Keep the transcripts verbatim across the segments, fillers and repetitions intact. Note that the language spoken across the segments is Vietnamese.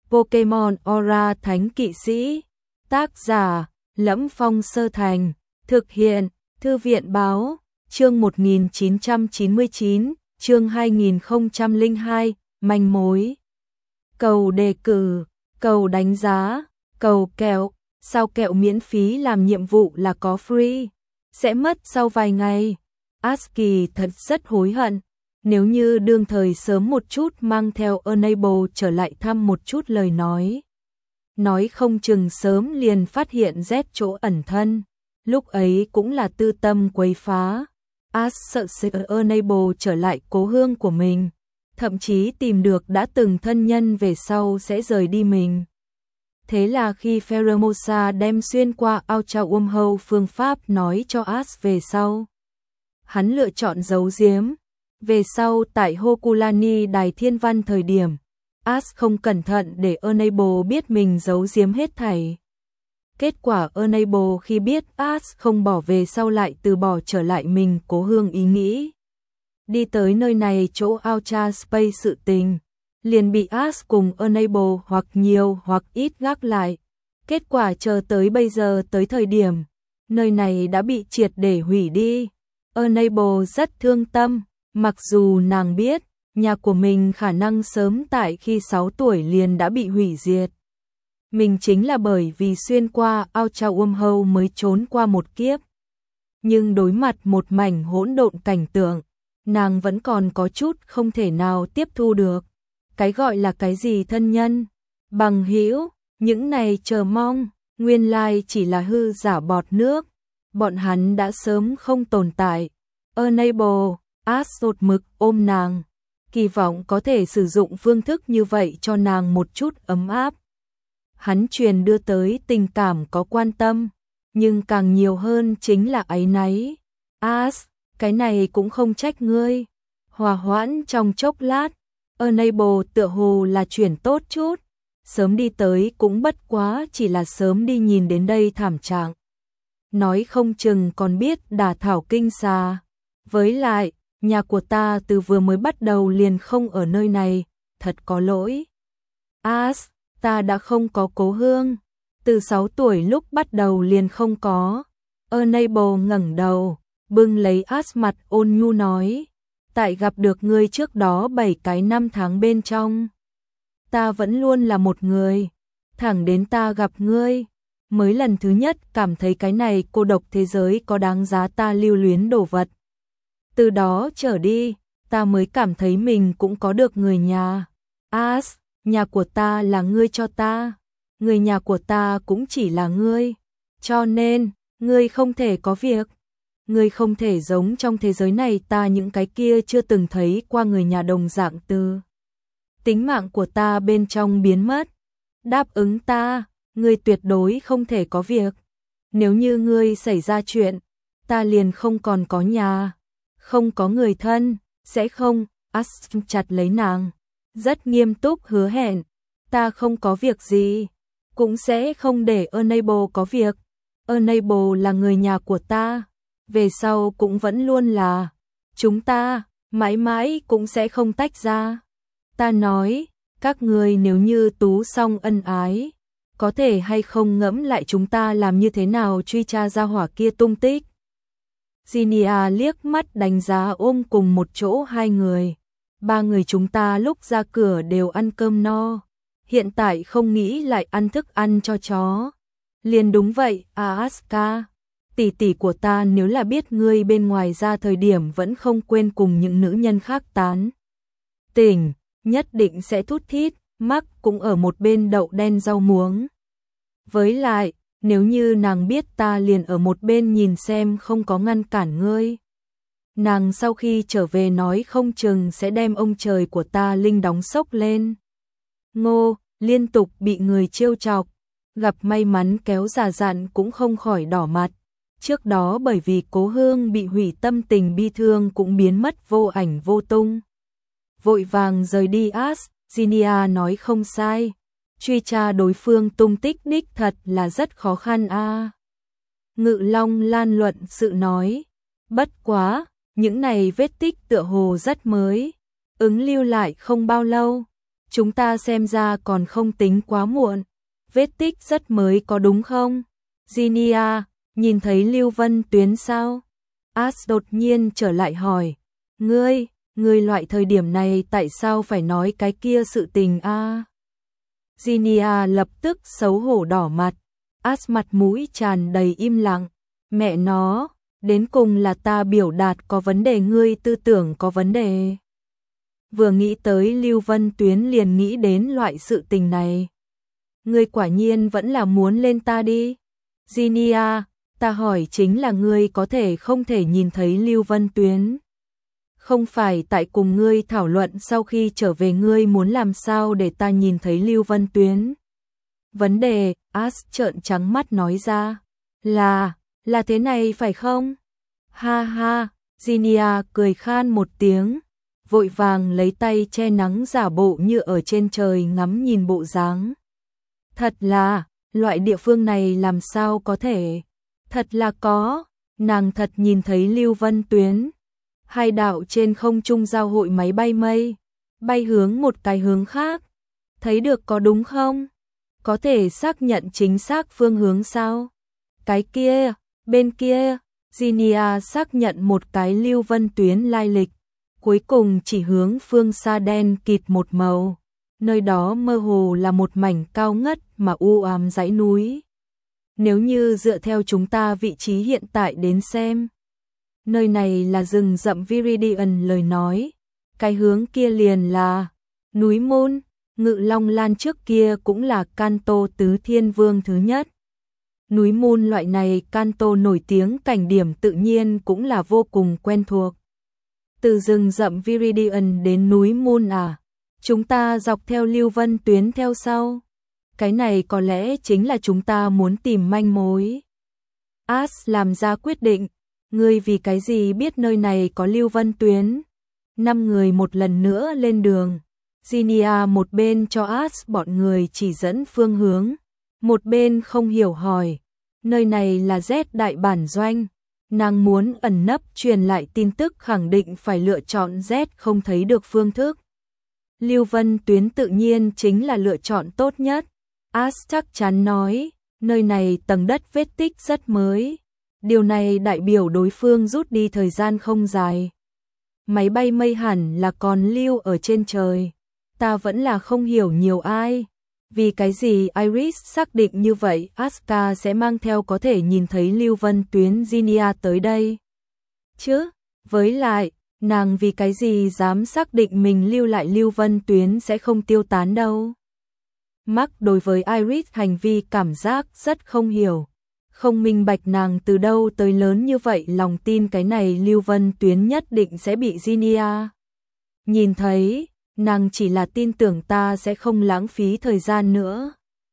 Pokemon Aura Thánh Kỵ Sĩ. Tác giả: Lẫm Phong Sơ Thành. Thực hiện: Thư viện báo. Chương một nghìn chín trăm chín mươi chín, chương hai nghìn không trăm lẻ hai, manh mối. Cầu đề cử, cầu đánh giá, cầu kẹo. Sao kẹo miễn phí làm nhiệm vụ là có free, sẽ mất sau vài ngày. Aski thật rất hối hận. Nếu như đương thời sớm một chút mang theo Enable trở lại thăm một chút lời nói. Nói không chừng sớm liền phát hiện Z chỗ ẩn thân. Lúc ấy cũng là tư tâm quấy phá. As sợ sẽ Enable trở lại cố hương của mình. Thậm chí tìm được đã từng thân nhân về sau sẽ rời đi mình. Thế là khi Pheromosa đem xuyên qua Ultra Wormhole phương pháp nói cho As về sau. Hắn lựa chọn giấu giếm. Về sau tại Hokulani Đài Thiên Văn thời điểm, As không cẩn thận để Enable biết mình giấu giếm hết thảy. Kết quả Enable khi biết As không bỏ về sau lại từ bỏ trở lại mình cố hương ý nghĩ. Đi tới nơi này chỗ Ultra Space sự tình, liền bị As cùng Enable hoặc nhiều hoặc ít gác lại. Kết quả chờ tới bây giờ tới thời điểm, nơi này đã bị triệt để hủy đi. Enable rất thương tâm. Mặc dù nàng biết, nhà của mình khả năng sớm tại khi sáu tuổi liền đã bị hủy diệt. Mình chính là bởi vì xuyên qua Ultra Wormhole mới trốn qua một kiếp. Nhưng đối mặt một mảnh hỗn độn cảnh tượng, nàng vẫn còn có chút không thể nào tiếp thu được. Cái gọi là cái gì thân nhân, bằng hữu, những này chờ mong, nguyên lai chỉ là hư giả bọt nước. Bọn hắn đã sớm không tồn tại. Enable As sốt mực ôm nàng, kỳ vọng có thể sử dụng phương thức như vậy cho nàng một chút ấm áp. Hắn truyền đưa tới tình cảm có quan tâm, nhưng càng nhiều hơn chính là áy náy. As, cái này cũng không trách ngươi. Hòa hoãn trong chốc lát, Enable tựa hồ là chuyển tốt chút. Sớm đi tới cũng bất quá chỉ là sớm đi nhìn đến đây thảm trạng. Nói không chừng còn biết đả thảo kinh xà. Với lại, nhà của ta từ vừa mới bắt đầu liền không ở nơi này, thật có lỗi. As, ta đã không có cố hương, từ sáu tuổi lúc bắt đầu liền không có. Enable ngẩng đầu, bưng lấy As mặt ôn nhu nói, tại gặp được ngươi trước đó bảy cái năm tháng bên trong, ta vẫn luôn là một người, thẳng đến ta gặp ngươi, mới lần thứ nhất cảm thấy cái này cô độc thế giới có đáng giá ta lưu luyến đồ vật. Từ đó trở đi, ta mới cảm thấy mình cũng có được người nhà. As, nhà của ta là ngươi cho ta, người nhà của ta cũng chỉ là ngươi. Cho nên, ngươi không thể có việc. Ngươi không thể giống trong thế giới này ta những cái kia chưa từng thấy qua người nhà đồng dạng từ. Tính mạng của ta bên trong biến mất. Đáp ứng ta, ngươi tuyệt đối không thể có việc. Nếu như ngươi xảy ra chuyện, ta liền không còn có nhà. Không có người thân, sẽ không. As chặt lấy nàng, rất nghiêm túc hứa hẹn, ta không có việc gì, cũng sẽ không để Enable có việc. Enable là người nhà của ta, về sau cũng vẫn luôn là, chúng ta, mãi mãi cũng sẽ không tách ra. Ta nói, các người nếu như tú song ân ái, có thể hay không ngẫm lại chúng ta làm như thế nào truy tra ra hỏa kia tung tích. Zinia liếc mắt đánh giá ôm cùng một chỗ hai người. Ba người chúng ta lúc ra cửa đều ăn cơm no. Hiện tại không nghĩ lại ăn thức ăn cho chó. Liền đúng vậy, Aska. Tỷ tỷ của ta nếu là biết ngươi bên ngoài ra thời điểm vẫn không quên cùng những nữ nhân khác tán tỉnh, nhất định sẽ thút thít, Mark cũng ở một bên đậu đen rau muống. Với lại, nếu như nàng biết ta liền ở một bên nhìn xem không có ngăn cản ngươi. Nàng sau khi trở về nói không chừng sẽ đem ông trời của ta linh đóng sốc lên. Ngô, liên tục bị người trêu chọc, gặp may mắn kéo già dặn cũng không khỏi đỏ mặt. Trước đó bởi vì cố hương bị hủy tâm tình bi thương cũng biến mất vô ảnh vô tung. Vội vàng rời đi As, Zinia nói không sai. Truy tra đối phương tung tích đích thật là rất khó khăn a. À. Ngự Long lan luận sự nói, bất quá, những này vết tích tựa hồ rất mới, ứng lưu lại không bao lâu, chúng ta xem ra còn không tính quá muộn. Vết tích rất mới có đúng không? Ginia, nhìn thấy Lưu Vân Tuyến sao? As đột nhiên trở lại hỏi. Ngươi, ngươi loại thời điểm này tại sao phải nói cái kia sự tình a? À? Ginia lập tức xấu hổ đỏ mặt. As mặt mũi tràn đầy im lặng. Mẹ nó, đến cùng là ta biểu đạt có vấn đề, ngươi tư tưởng có vấn đề. Vừa nghĩ tới Lưu Vân Tuyến liền nghĩ đến loại sự tình này. Ngươi quả nhiên vẫn là muốn lên ta đi. Ginia, ta hỏi chính là ngươi có thể không thể nhìn thấy Lưu Vân Tuyến. Không phải tại cùng ngươi thảo luận sau khi trở về ngươi muốn làm sao để ta nhìn thấy Lưu Vân Tuyến. Vấn đề, As trợn trắng mắt nói ra, là, là thế này phải không? Ha ha, Ginia cười khan một tiếng, vội vàng lấy tay che nắng giả bộ như ở trên trời ngắm nhìn bộ dáng. Thật là, loại địa phương này làm sao có thể? Thật là có, nàng thật nhìn thấy Lưu Vân Tuyến. Hai đạo trên không trung giao hội máy bay mây, bay hướng một cái hướng khác. Thấy được có đúng không? Có thể xác nhận chính xác phương hướng sao? Cái kia, bên kia, Ginia xác nhận một cái Lưu Vân Tuyến lai lịch. Cuối cùng chỉ hướng phương xa đen kịt một màu. Nơi đó mơ hồ là một mảnh cao ngất mà u ám dãy núi. Nếu như dựa theo chúng ta vị trí hiện tại đến xem, nơi này là rừng rậm Viridian lời nói, cái hướng kia liền là núi Môn. Ngự Long Lan trước kia cũng là Kanto tứ thiên vương thứ nhất. Núi Môn loại này Kanto nổi tiếng cảnh điểm tự nhiên cũng là vô cùng quen thuộc. Từ rừng rậm Viridian đến núi Môn à, chúng ta dọc theo Lưu Vân Tuyến theo sau. Cái này có lẽ chính là chúng ta muốn tìm manh mối. As làm ra quyết định, ngươi vì cái gì biết nơi này có Lưu Vân Tuyến? Năm người một lần nữa lên đường. Ginia một bên cho As bọn người chỉ dẫn phương hướng, một bên không hiểu hỏi, nơi này là Z đại bản doanh, nàng muốn ẩn nấp truyền lại tin tức khẳng định phải lựa chọn Z không thấy được phương thức. Lưu Vân Tuyến tự nhiên chính là lựa chọn tốt nhất. As chắc chắn nói, nơi này tầng đất vết tích rất mới, điều này đại biểu đối phương rút đi thời gian không dài. Máy bay mây hẳn là còn lưu ở trên trời. Ta vẫn là không hiểu nhiều ai. Vì cái gì Iris xác định như vậy Asuka sẽ mang theo có thể nhìn thấy Lưu Vân Tuyến Ginia tới đây? Chứ, với lại, nàng vì cái gì dám xác định mình lưu lại Lưu Vân Tuyến sẽ không tiêu tán đâu? Mark đối với Iris hành vi cảm giác rất không hiểu. Không minh bạch nàng từ đâu tới lớn như vậy lòng tin cái này Lưu Vân Tuyến nhất định sẽ bị Ginia nhìn thấy. Nàng chỉ là tin tưởng ta sẽ không lãng phí thời gian nữa.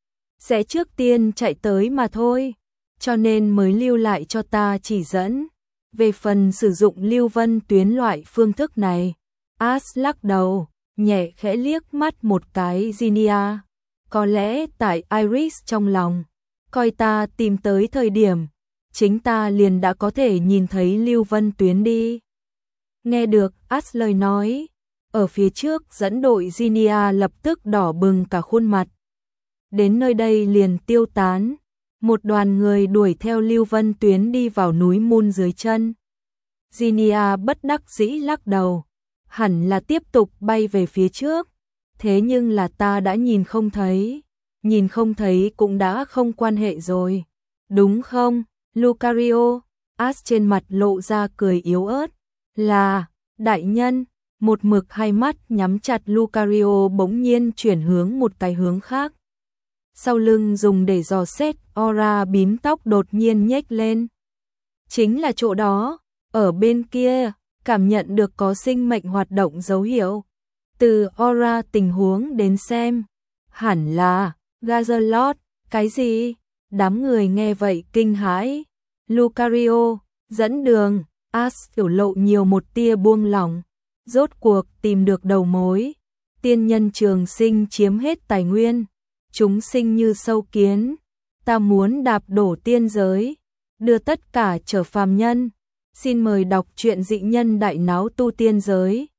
Sẽ trước tiên chạy tới mà thôi. Cho nên mới lưu lại cho ta chỉ dẫn. Về phần sử dụng Lưu Vân Tuyến loại phương thức này, As lắc đầu, nhẹ khẽ liếc mắt một cái Ginia. Có lẽ tại Iris trong lòng, coi ta tìm tới thời điểm, chính ta liền đã có thể nhìn thấy Lưu Vân Tuyến đi. Nghe được As lời nói, ở phía trước dẫn đội Ginia lập tức đỏ bừng cả khuôn mặt. Đến nơi đây liền tiêu tán. Một đoàn người đuổi theo Lưu Vân Tuyến đi vào núi Môn dưới chân. Ginia bất đắc dĩ lắc đầu. Hẳn là tiếp tục bay về phía trước. Thế nhưng là ta đã nhìn không thấy. Nhìn không thấy cũng đã không quan hệ rồi. Đúng không, Lucario? As trên mặt lộ ra cười yếu ớt. Là, đại nhân. Một mực hai mắt nhắm chặt Lucario bỗng nhiên chuyển hướng một cái hướng khác. Sau lưng dùng để dò xét, aura bím tóc đột nhiên nhếch lên. Chính là chỗ đó, ở bên kia, cảm nhận được có sinh mệnh hoạt động dấu hiệu. Từ aura tình huống đến xem, hẳn là Gazalot, cái gì? Đám người nghe vậy kinh hãi. Lucario, dẫn đường, As tiểu lộ nhiều một tia buông lỏng. Rốt cuộc tìm được đầu mối. Tiên nhân trường sinh chiếm hết tài nguyên. Chúng sinh như sâu kiến. Ta muốn đạp đổ tiên giới. Đưa tất cả trở phàm nhân. Xin mời đọc truyện dị nhân đại náo tu tiên giới.